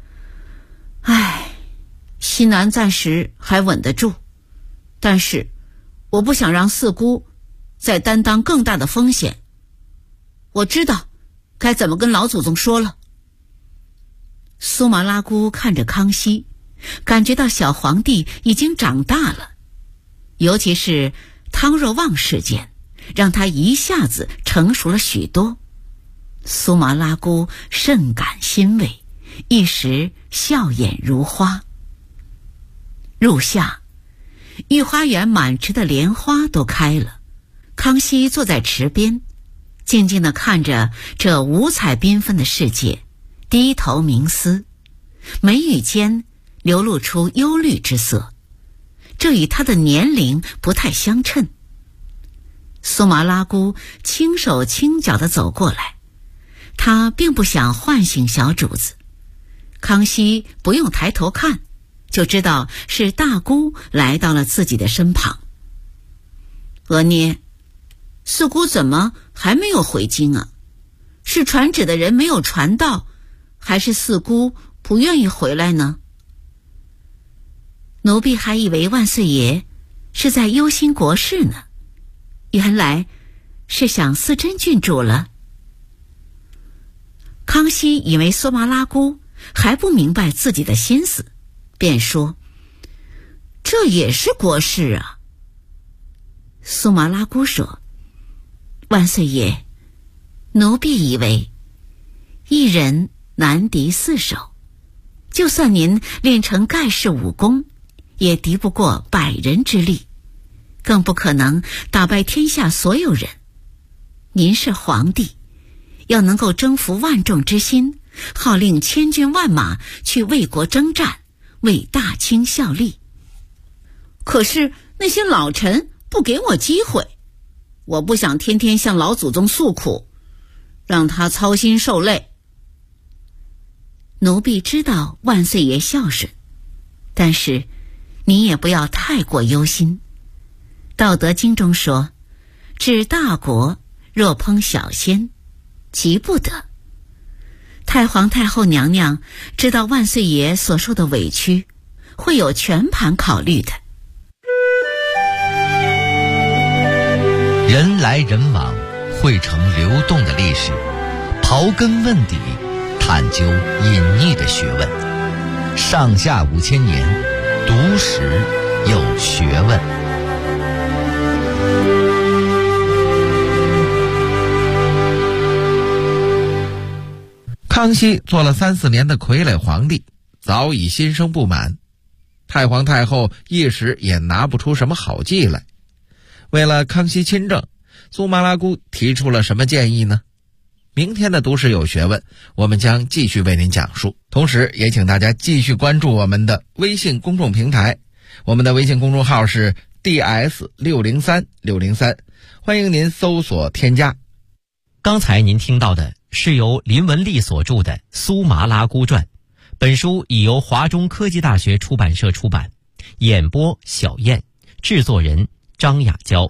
西南暂时还稳得住，但是我不想让四姑再担当更大的风险。我知道该怎么跟老祖宗说了。苏麻拉姑看着康熙，感觉到小皇帝已经长大了，尤其是汤若望事件，让他一下子成熟了许多。苏麻拉姑甚感欣慰，一时笑靥如花。入夏，御花园满池的莲花都开了，康熙坐在池边，静静地看着这五彩缤纷的世界，低头冥思，眉宇间流露出忧虑之色，这与他的年龄不太相称。苏麻拉姑轻手轻脚地走过来， 他并不想唤醒小主子。康熙不用抬头看，就知道是大姑来到了自己的身旁。额捏，四姑怎么还没有回京啊？是传旨的人没有传到，还是四姑不愿意回来呢？奴婢还以为万岁爷是在忧心国事呢，原来是想思真郡主了。康熙以为苏麻拉姑还不明白自己的心思，便说：这也是国事啊。苏麻拉姑说：万岁爷，奴婢以为一人难敌四手，就算您练成盖世武功，也敌不过100人之力，更不可能打败天下所有人。您是皇帝，要能够征服万众之心，号令千军万马去为国征战，为大清效力。可是那些老臣不给我机会，我不想天天向老祖宗诉苦，让他操心受累。奴婢知道万岁爷孝顺，但是你也不要太过忧心。道德经中说：治大国若烹小鲜，急不得。太皇太后娘娘知道万岁爷所受的委屈，会有全盘考虑的。 人来人往，汇成流动的历史，刨根问底，探究隐匿的学问。上下5000年，读史有学问。 康熙做了3、4年的傀儡皇帝，早已心生不满。太皇太后一时也拿不出什么好计来。为了康熙亲政，苏麻拉姑提出了什么建议呢？明天的读史有学问，我们将继续为您讲述。同时也请大家继续关注我们的微信公众平台，我们的微信公众号是 DS603603，欢迎您搜索添加。 刚才您听到的是由林文丽所著的《苏麻拉姑传》，本书已由华中科技大学出版社出版，演播小燕，制作人张雅娇。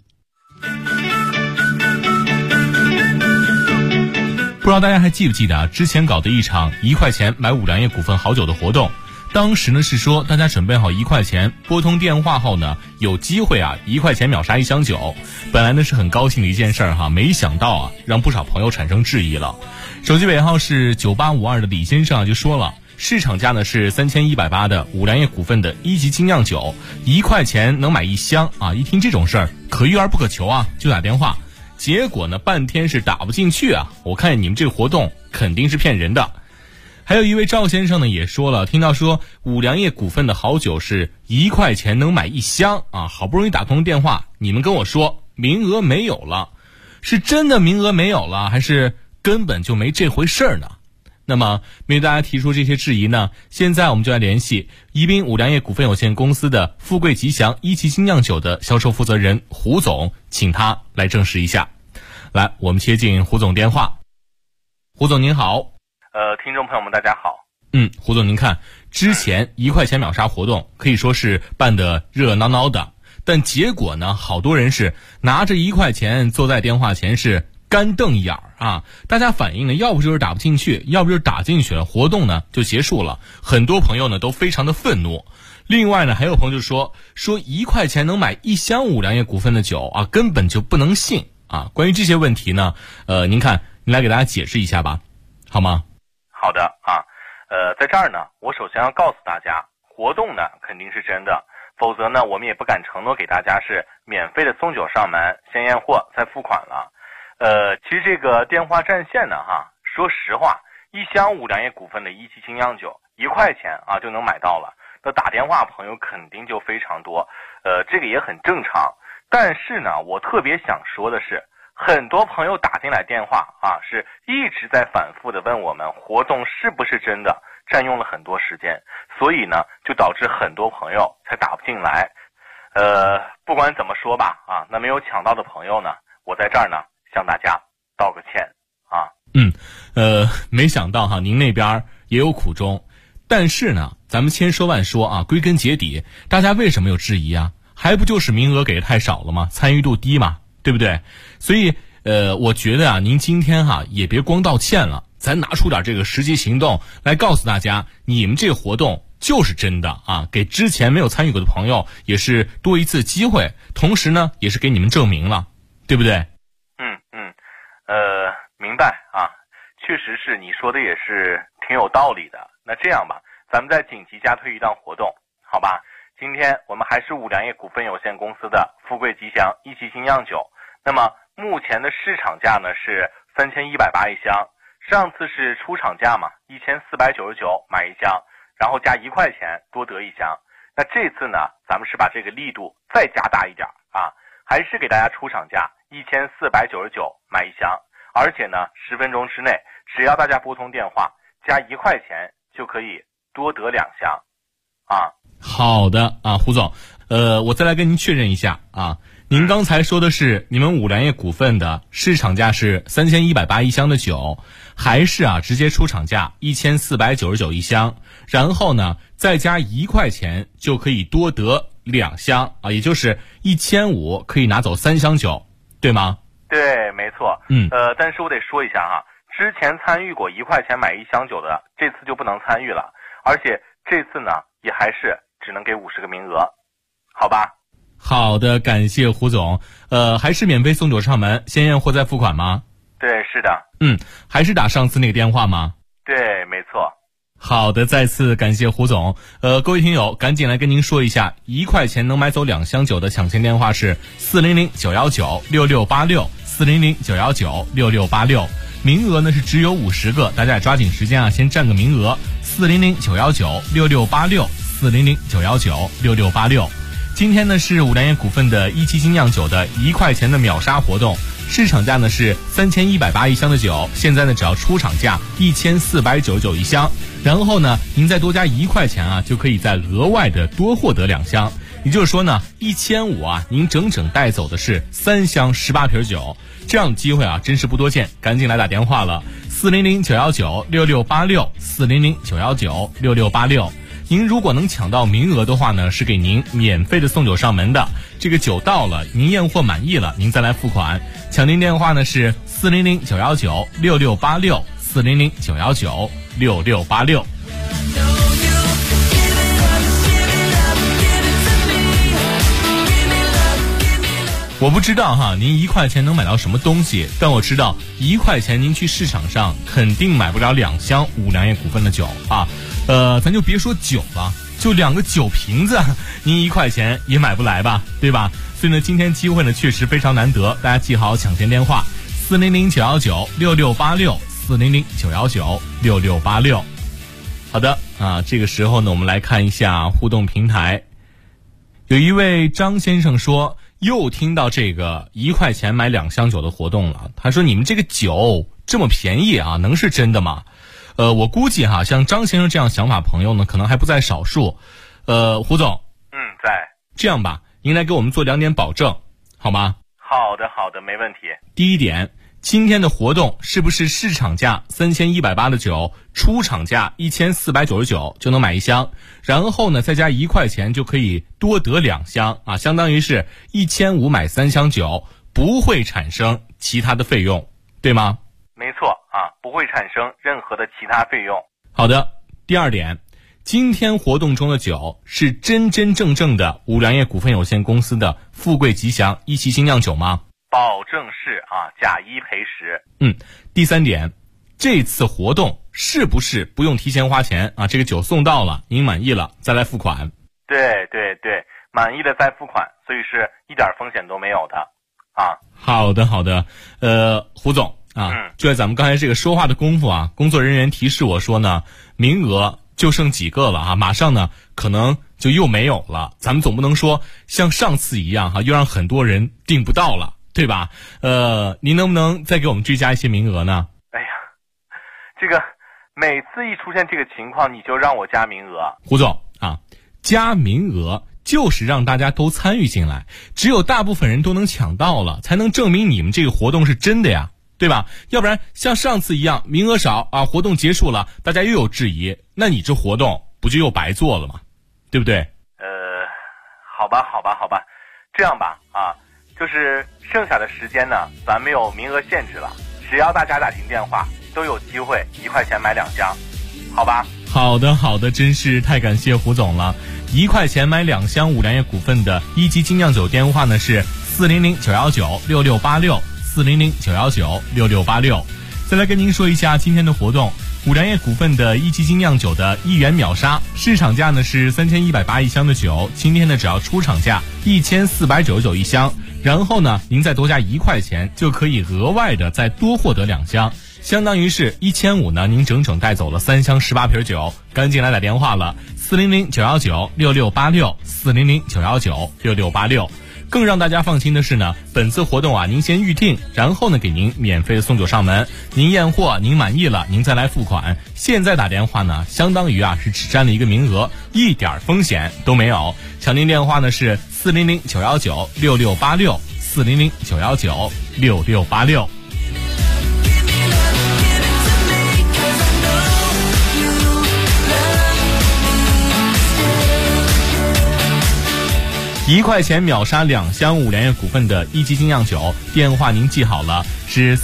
不知道大家还记不记得之前搞的一场1块钱买五粮液股份好酒的活动，当时呢是说大家准备好1块钱，拨通电话后呢有机会1块钱秒杀1箱酒。本来呢是很高兴的一件事没想到让不少朋友产生质疑了。手机尾号是9852的李先生就说了，市场价呢是3180的五粮液股份的1级精酿酒，1块钱能买1箱一听这种事儿可遇而不可求就打电话。结果呢半天是打不进去我看你们这个活动肯定是骗人的。还有一位赵先生呢也说了，听到说五粮液股份的好酒是1块钱能买1箱好不容易打通电话，你们跟我说名额没有了，是真的名额没有了，还是根本就没这回事儿呢？那么面对大家提出这些质疑呢，现在我们就来联系宜宾五粮液股份有限公司的富贵吉祥1级精酿酒的销售负责人胡总，请他来证实一下。来，我们接进胡总电话。胡总您好。 听众朋友们大家好。 胡总您看，之前1块钱秒杀活动可以说是办得热闹闹的，但结果呢，好多人是拿着1块钱坐在电话前是干瞪眼儿大家反映呢，要不就是打不进去，要不就是打进去了，活动呢就结束了。很多朋友呢都非常的愤怒。另外呢，还有朋友就说1块钱能买1箱五粮液股份的酒根本就不能信关于这些问题呢，您看，您来给大家解释一下吧，好吗？ 好的在这儿呢，我首先要告诉大家，活动呢肯定是真的，否则呢我们也不敢承诺给大家是免费的送酒上门，先验货再付款了。其实这个电话占线呢说实话，1箱五粮液股份的1级精酿酒1块钱就能买到了，那打电话朋友肯定就非常多，这个也很正常。但是呢，我特别想说的是，很多朋友打进来电话是一直在反复的问我们活动是不是真的，占用了很多时间，所以呢就导致很多朋友才打不进来。不管怎么说吧那没有抢到的朋友呢，我在这儿呢向大家道个歉没想到哈，您那边也有苦衷。但是呢，咱们千说万说啊，归根结底，大家为什么有质疑啊？还不就是名额给的太少了吗？参与度低嘛，对不对？所以我觉得啊，您今天也别光道歉了，咱拿出点这个实际行动来告诉大家，你们这个活动就是真的啊，给之前没有参与过的朋友也是多一次机会，同时呢，也是给你们证明了，对不对？ 明白啊，确实是你说的也是挺有道理的。那这样吧，咱们再紧急加推一档活动，好吧？今天我们还是五粮液股份有限公司的富贵吉祥一期精酿酒，那么目前的市场价呢是3180一箱，上次是出厂价嘛，1499买一箱，然后加1块钱多得一箱。那这次呢，咱们是把这个力度再加大一点啊，还是给大家出厂价1499买一箱，而且呢10分钟之内，只要大家拨通电话加1块钱就可以多得2箱啊。 好的啊，胡总，我再来跟您确认一下啊，您刚才说的是你们五粮液股份的市场价是3180一箱的酒，还是直接出厂价1499一箱，然后呢再加1块钱就可以多得2箱啊，也就是1500可以拿走3箱酒，对吗？ 对，没错。但是我得说一下哈，之前参与过1块钱买1箱酒的，这次就不能参与了，而且这次呢也还是只能给50个名额，好吧？ 好的，感谢胡总。还是免费送酒上门，先验货再付款吗？ 对，是的。 还是打上次那个电话吗？ 对，没错。 好的，再次感谢胡总。各位听友，赶紧来跟您说一下，1块钱能买走2箱酒的抢钱电话是400-919-6686，400-919-6686。名额呢是只有50个，大家也抓紧时间先占个名额。400-919-6686，400-919-6686。今天呢是五粮液股份的一期精酿酒的1块钱的秒杀活动，市场价呢是3180一箱的酒，现在呢只要出厂价1499一箱，然后呢您再多加1块钱就可以再额外的多获得2箱，也就是说呢1500您整整带走的是3箱18瓶酒，这样的机会真是不多见，赶紧来打电话了，400-919-6686，400-919-6686。您如果能抢到名额的话呢，是给您免费的送酒上门的。这个酒到了，您验货满意了，您再来付款。抢您电话呢是400-919-6686，400-919-6686。我不知道您1块钱能买到什么东西，但我知道1块钱您去市场上肯定买不了2箱五粮液股份的酒啊。咱就别说酒了，就2个酒瓶子，您1块钱也买不来吧，对吧？所以呢，今天机会呢确实非常难得，大家记好抢钱电话：400-919-6686，400-919-6686。好的这个时候呢，我们来看一下互动平台。有一位张先生说，又听到这个1块钱买2箱酒的活动了。他说：“你们这个酒这么便宜能是真的吗？”我估计像张先生这样想法朋友呢，可能还不在少数。胡总， 在。 这样吧，您来给我们做2点保证，好吗？ 好的，没问题。 第一点，今天的活动是不是市场价3180的酒，出厂价1499就能买1箱，然后呢再加1块钱就可以多得2箱相当于是1500买3箱酒，不会产生其他的费用，对吗？ 没错不会产生任何的其他费用。 好的，第二点，今天活动中的酒是真真正正的五粮液股份有限公司的富贵吉祥一期精酿酒吗？ 保证是假一赔10。 第三点，这次活动是不是不用提前花钱这个酒送到了，您满意了再来付款？ 对，满意了再付款，所以是一点风险都没有的好的，胡总就在咱们刚才这个说话的功夫工作人员提示我说呢，名额就剩几个了马上呢可能就又没有了，咱们总不能说像上次一样又让很多人订不到了，对吧？您能不能再给我们追加一些名额呢？ 哎呀，这个每次一出现这个情况你就让我加名额。 胡总加名额就是让大家都参与进来，只有大部分人都能抢到了，才能证明你们这个活动是真的呀， 对吧？要不然像上次一样名额少啊，活动结束了大家又有质疑，那你这活动不就又白做了吗？对不对？ 好吧，这样吧啊，就是剩下的时间呢，咱没有名额限制了，只要大家打进电话都有机会1块钱买2箱，好吧？ 好的，真是太感谢胡总了。1块钱买2箱五粮液股份的一级精酿酒，电话呢是400-919-6686，400-919-6686。再来跟您说一下今天的活动，五粮液股份的一级精酿酒的1元秒杀，市场价呢是3180一箱的酒，今天呢只要出厂价1499一箱，然后呢您再多加1块钱就可以额外的再多获得2箱，相当于是1500呢，您整整带走了3箱18瓶酒，赶紧来打电话了，400-919-6686，400-919-6686。更让大家放心的是呢，本次活动啊，您先预定，然后呢给您免费的送酒上门，您验货您满意了，您再来付款。现在打电话呢，相当于啊是只占了一个名额，一点风险都没有。抢订电话呢是400-919-6686，400-919-6686。1块钱秒杀2箱五粮液股份的一级精酿酒，电话您记好了，是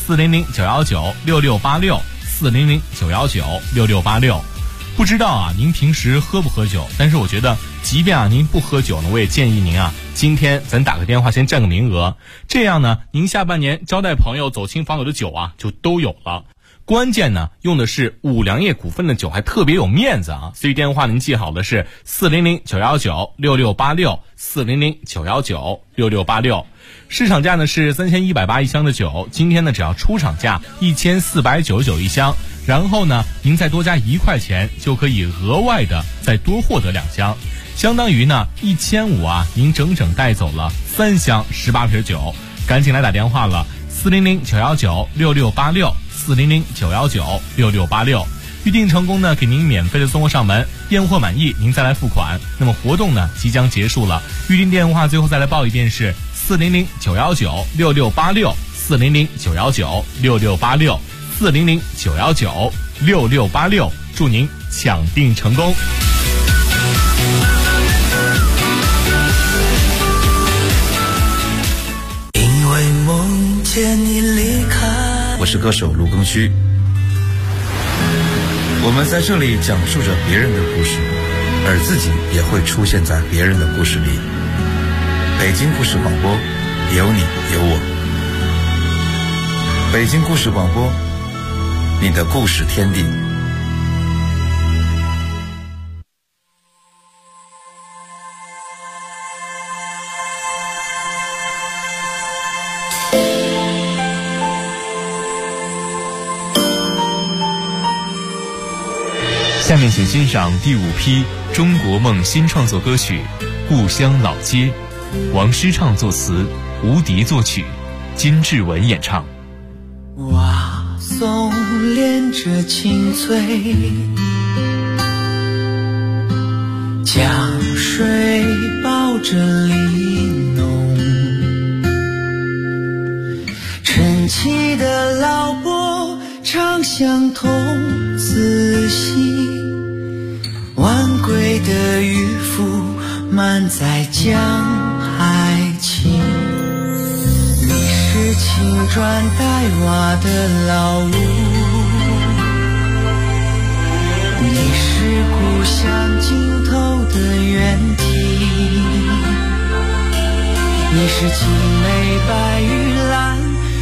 400-919-6686，400-919-6686。不知道啊，您平时喝不喝酒？但是我觉得，即便啊您不喝酒呢，我也建议您啊，今天咱打个电话先占个名额，这样呢，您下半年招待朋友、走亲访友的酒啊，就都有了。关键呢，用的是五粮液股份的酒，还特别有面子啊！所以电话您记好的是400-919-6686，400-919-6686。市场价呢是3180一箱的酒，今天呢只要出厂价1499一箱，然后呢您再多加1块钱就可以额外的再多获得2箱，相当于呢1500啊，您整整带走了3箱18瓶酒，赶紧来打电话了，400-919-6686，400-919-6686。预定成功呢，给您免费的送货上门，验货满意您再来付款。那么活动呢即将结束了，预定电话最后再来报一遍是400-919-6686，400-919-6686，400-919-6686，祝您抢订成功。 因为梦见你离开。 我是歌手卢庚戌，我们在这里讲述着别人的故事，而自己也会出现在别人的故事里。北京故事广播，有你有我。北京故事广播，你的故事天地。 下面请欣赏第5批中国梦新创作歌曲《故乡老街》，王诗畅作词，吴迪作曲，金志文演唱。 哇松连着青翠，江水抱着玲珑，晨起的老伯唱相同，仔细晚归的渔夫满载江海情，你是青砖黛瓦的老屋，你是故乡尽头的原题，你是青梅白玉兰